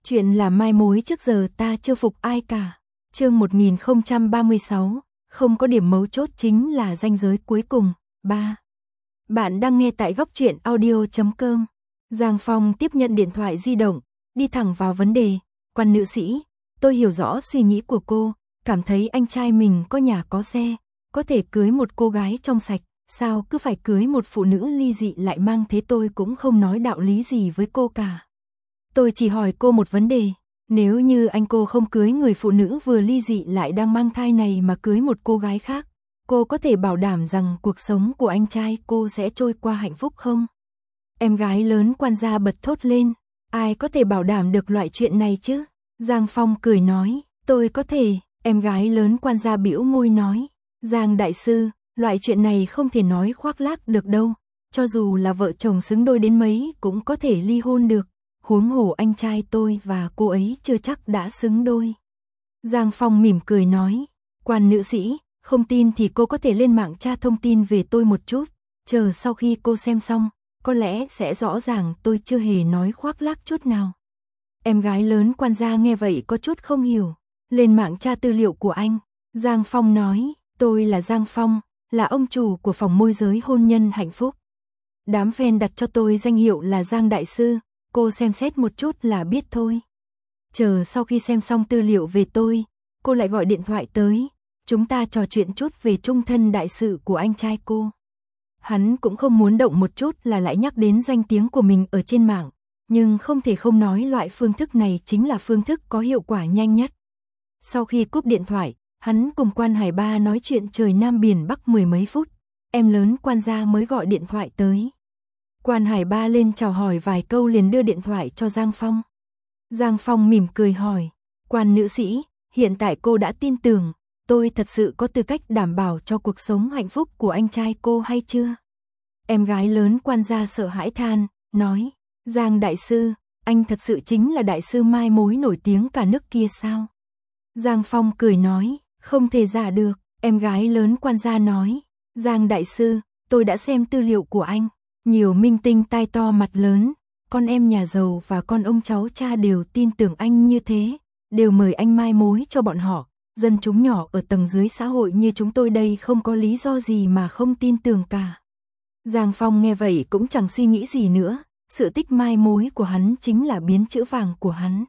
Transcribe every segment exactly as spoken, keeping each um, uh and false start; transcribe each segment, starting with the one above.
Chuyện là mai mối trước giờ ta chưa phục ai cả. Chương một nghìn không trăm ba mươi sáu, không có điểm mấu chốt chính là ranh giới cuối cùng. ba. Bạn đang nghe tại góc truyện audio chấm com. Giang Phong tiếp nhận điện thoại di động, đi thẳng vào vấn đề. Quan nữ sĩ, tôi hiểu rõ suy nghĩ của cô, cảm thấy anh trai mình có nhà có xe, có thể cưới một cô gái trong sạch, sao cứ phải cưới một phụ nữ ly dị lại mang thế, tôi cũng không nói đạo lý gì với cô cả. Tôi chỉ hỏi cô một vấn đề, nếu như anh cô không cưới người phụ nữ vừa ly dị lại đang mang thai này mà cưới một cô gái khác, cô có thể bảo đảm rằng cuộc sống của anh trai cô sẽ trôi qua hạnh phúc không? Em gái lớn Quan gia bật thốt lên, ai có thể bảo đảm được loại chuyện này chứ? Giang Phong cười nói, tôi có thể. Em gái lớn Quan gia bĩu môi nói, Giang đại sư, loại chuyện này không thể nói khoác lác được đâu, cho dù là vợ chồng xứng đôi đến mấy cũng có thể ly hôn được, huống hồ anh trai tôi và cô ấy chưa chắc đã xứng đôi. Giang Phong mỉm cười nói, Quan nữ sĩ, không tin thì cô có thể lên mạng tra thông tin về tôi một chút, chờ sau khi cô xem xong, có lẽ sẽ rõ ràng tôi chưa hề nói khoác lác chút nào. Em gái lớn Quan gia nghe vậy có chút không hiểu, lên mạng tra tư liệu của anh. Giang Phong nói, tôi là Giang Phong, là ông chủ của phòng môi giới hôn nhân hạnh phúc. Đám fan đặt cho tôi danh hiệu là Giang đại sư, cô xem xét một chút là biết thôi. Chờ sau khi xem xong tư liệu về tôi, cô lại gọi điện thoại tới, chúng ta trò chuyện chút về chung thân đại sự của anh trai cô. Hắn cũng không muốn động một chút là lại nhắc đến danh tiếng của mình ở trên mạng, nhưng không thể không nói loại phương thức này chính là phương thức có hiệu quả nhanh nhất. Sau khi cúp điện thoại, hắn cùng Quan Hải Ba nói chuyện trời Nam biển Bắc mười mấy phút, em lớn Quan gia mới gọi điện thoại tới. Quan Hải Ba lên chào hỏi vài câu liền đưa điện thoại cho Giang Phong. Giang Phong mỉm cười hỏi, Quan nữ sĩ, hiện tại cô đã tin tưởng, tôi thật sự có tư cách đảm bảo cho cuộc sống hạnh phúc của anh trai cô hay chưa? Em gái lớn Quan gia sợ hãi than, nói, Giang đại sư, anh thật sự chính là đại sư mai mối nổi tiếng cả nước kia sao? Giang Phong cười nói, không thể giả được. Em gái lớn Quan gia nói, Giang đại sư, tôi đã xem tư liệu của anh, nhiều minh tinh tai to mặt lớn, con em nhà giàu và con ông cháu cha đều tin tưởng anh như thế, đều mời anh mai mối cho bọn họ. Dân chúng nhỏ ở tầng dưới xã hội như chúng tôi đây không có lý do gì mà không tin tưởng cả. Giang Phong nghe vậy cũng chẳng suy nghĩ gì nữa, sự tích mai mối của hắn chính là biến chữ vàng của hắn.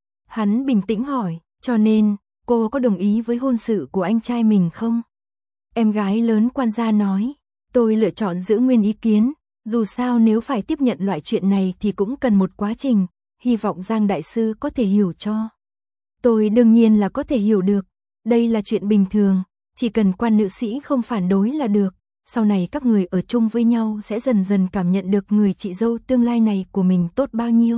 Hắn bình tĩnh hỏi, cho nên, cô có đồng ý với hôn sự của anh trai mình không? Em gái lớn Quan gia nói, tôi lựa chọn giữ nguyên ý kiến, dù sao nếu phải tiếp nhận loại chuyện này thì cũng cần một quá trình, hy vọng Giang đại sư có thể hiểu cho. Tôi đương nhiên là có thể hiểu được, đây là chuyện bình thường, chỉ cần Quan nữ sĩ không phản đối là được, sau này các người ở chung với nhau sẽ dần dần cảm nhận được người chị dâu tương lai này của mình tốt bao nhiêu.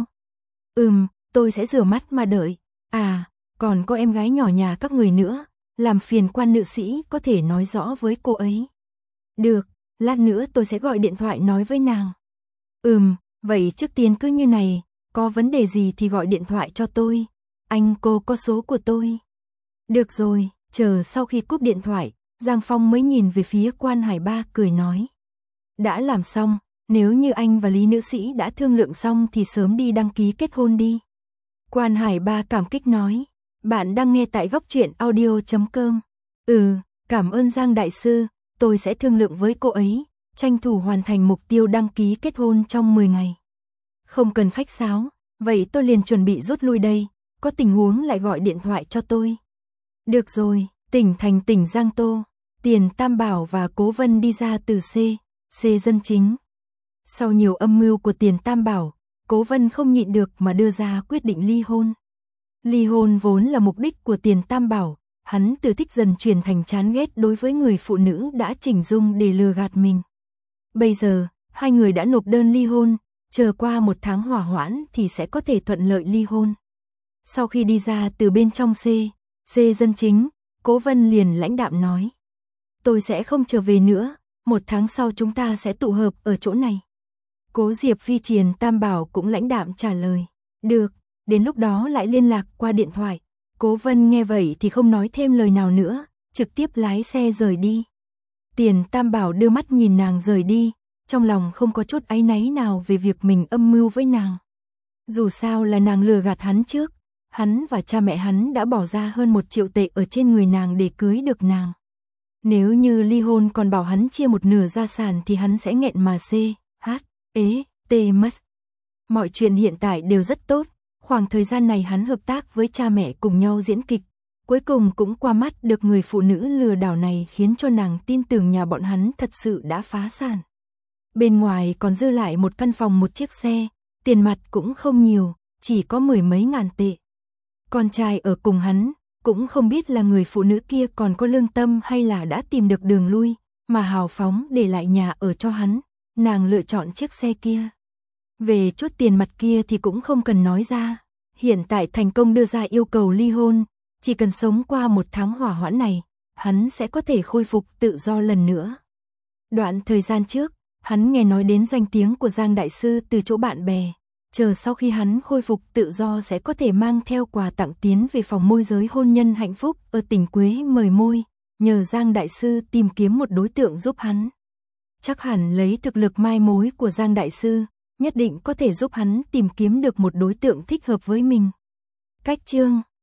Ừm, tôi sẽ rửa mắt mà đợi. À, còn có em gái nhỏ nhà các người nữa, làm phiền Quan nữ sĩ có thể nói rõ với cô ấy. Được, lát nữa tôi sẽ gọi điện thoại nói với nàng. Ừm, vậy trước tiên cứ như này, có vấn đề gì thì gọi điện thoại cho tôi, anh cô có số của tôi. Được rồi, chờ sau khi cúp điện thoại, Giang Phong mới nhìn về phía Quan Hải Ba cười nói. Đã làm xong, nếu như anh và Lý nữ sĩ đã thương lượng xong thì sớm đi đăng ký kết hôn đi. Quan Hải Ba cảm kích nói, bạn đang nghe tại góc truyện audio chấm com. Ừ, cảm ơn Giang đại sư, tôi sẽ thương lượng với cô ấy, tranh thủ hoàn thành mục tiêu đăng ký kết hôn trong mười ngày. Không cần khách sáo, vậy tôi liền chuẩn bị rút lui đây, có tình huống lại gọi điện thoại cho tôi. Được rồi, tỉnh thành tỉnh Giang Tô, Tiền Tam Bảo và Cố Vân đi ra từ C, C dân chính. Sau nhiều âm mưu của Tiền Tam Bảo, Cố Vân không nhịn được mà đưa ra quyết định ly hôn. Ly hôn vốn là mục đích của Tiền Tam Bảo, hắn từ thích dần chuyển thành chán ghét đối với người phụ nữ đã chỉnh dung để lừa gạt mình. Bây giờ, hai người đã nộp đơn ly hôn, chờ qua một tháng hỏa hoãn thì sẽ có thể thuận lợi ly hôn. Sau khi đi ra từ bên trong C, C dân chính, Cố Vân liền lãnh đạm nói. Tôi sẽ không trở về nữa, một tháng sau chúng ta sẽ tụ hợp ở chỗ này. Cố Diệp Vi Tiền Tam Bảo cũng lãnh đạm trả lời. Được, đến lúc đó lại liên lạc qua điện thoại. Cố Vân nghe vậy thì không nói thêm lời nào nữa, trực tiếp lái xe rời đi. Tiền Tam Bảo đưa mắt nhìn nàng rời đi, trong lòng không có chút áy náy nào về việc mình âm mưu với nàng. Dù sao là nàng lừa gạt hắn trước, hắn và cha mẹ hắn đã bỏ ra hơn một triệu tệ ở trên người nàng để cưới được nàng. Nếu như ly hôn còn bảo hắn chia một nửa gia sản thì hắn sẽ nghẹn mà xê, hát, ế, tê mất. Mọi chuyện hiện tại đều rất tốt, khoảng thời gian này hắn hợp tác với cha mẹ cùng nhau diễn kịch, cuối cùng cũng qua mắt được người phụ nữ lừa đảo này khiến cho nàng tin tưởng nhà bọn hắn thật sự đã phá sản. Bên ngoài còn dư lại một căn phòng một chiếc xe, tiền mặt cũng không nhiều, chỉ có mười mấy ngàn tệ. Con trai ở cùng hắn, cũng không biết là người phụ nữ kia còn có lương tâm hay là đã tìm được đường lui, mà hào phóng để lại nhà ở cho hắn, nàng lựa chọn chiếc xe kia. Về chút tiền mặt kia thì cũng không cần nói ra, hiện tại thành công đưa ra yêu cầu ly hôn, chỉ cần sống qua một tháng hỏa hoãn này, hắn sẽ có thể khôi phục tự do lần nữa. Đoạn thời gian trước, hắn nghe nói đến danh tiếng của Giang Đại Sư từ chỗ bạn bè, chờ sau khi hắn khôi phục tự do sẽ có thể mang theo quà tặng tiến về phòng môi giới hôn nhân hạnh phúc ở tỉnh Quế mời môi, nhờ Giang Đại Sư tìm kiếm một đối tượng giúp hắn. Chắc hẳn lấy thực lực mai mối của Giang Đại Sư, nhất định có thể giúp hắn tìm kiếm được một đối tượng thích hợp với mình. Cách chương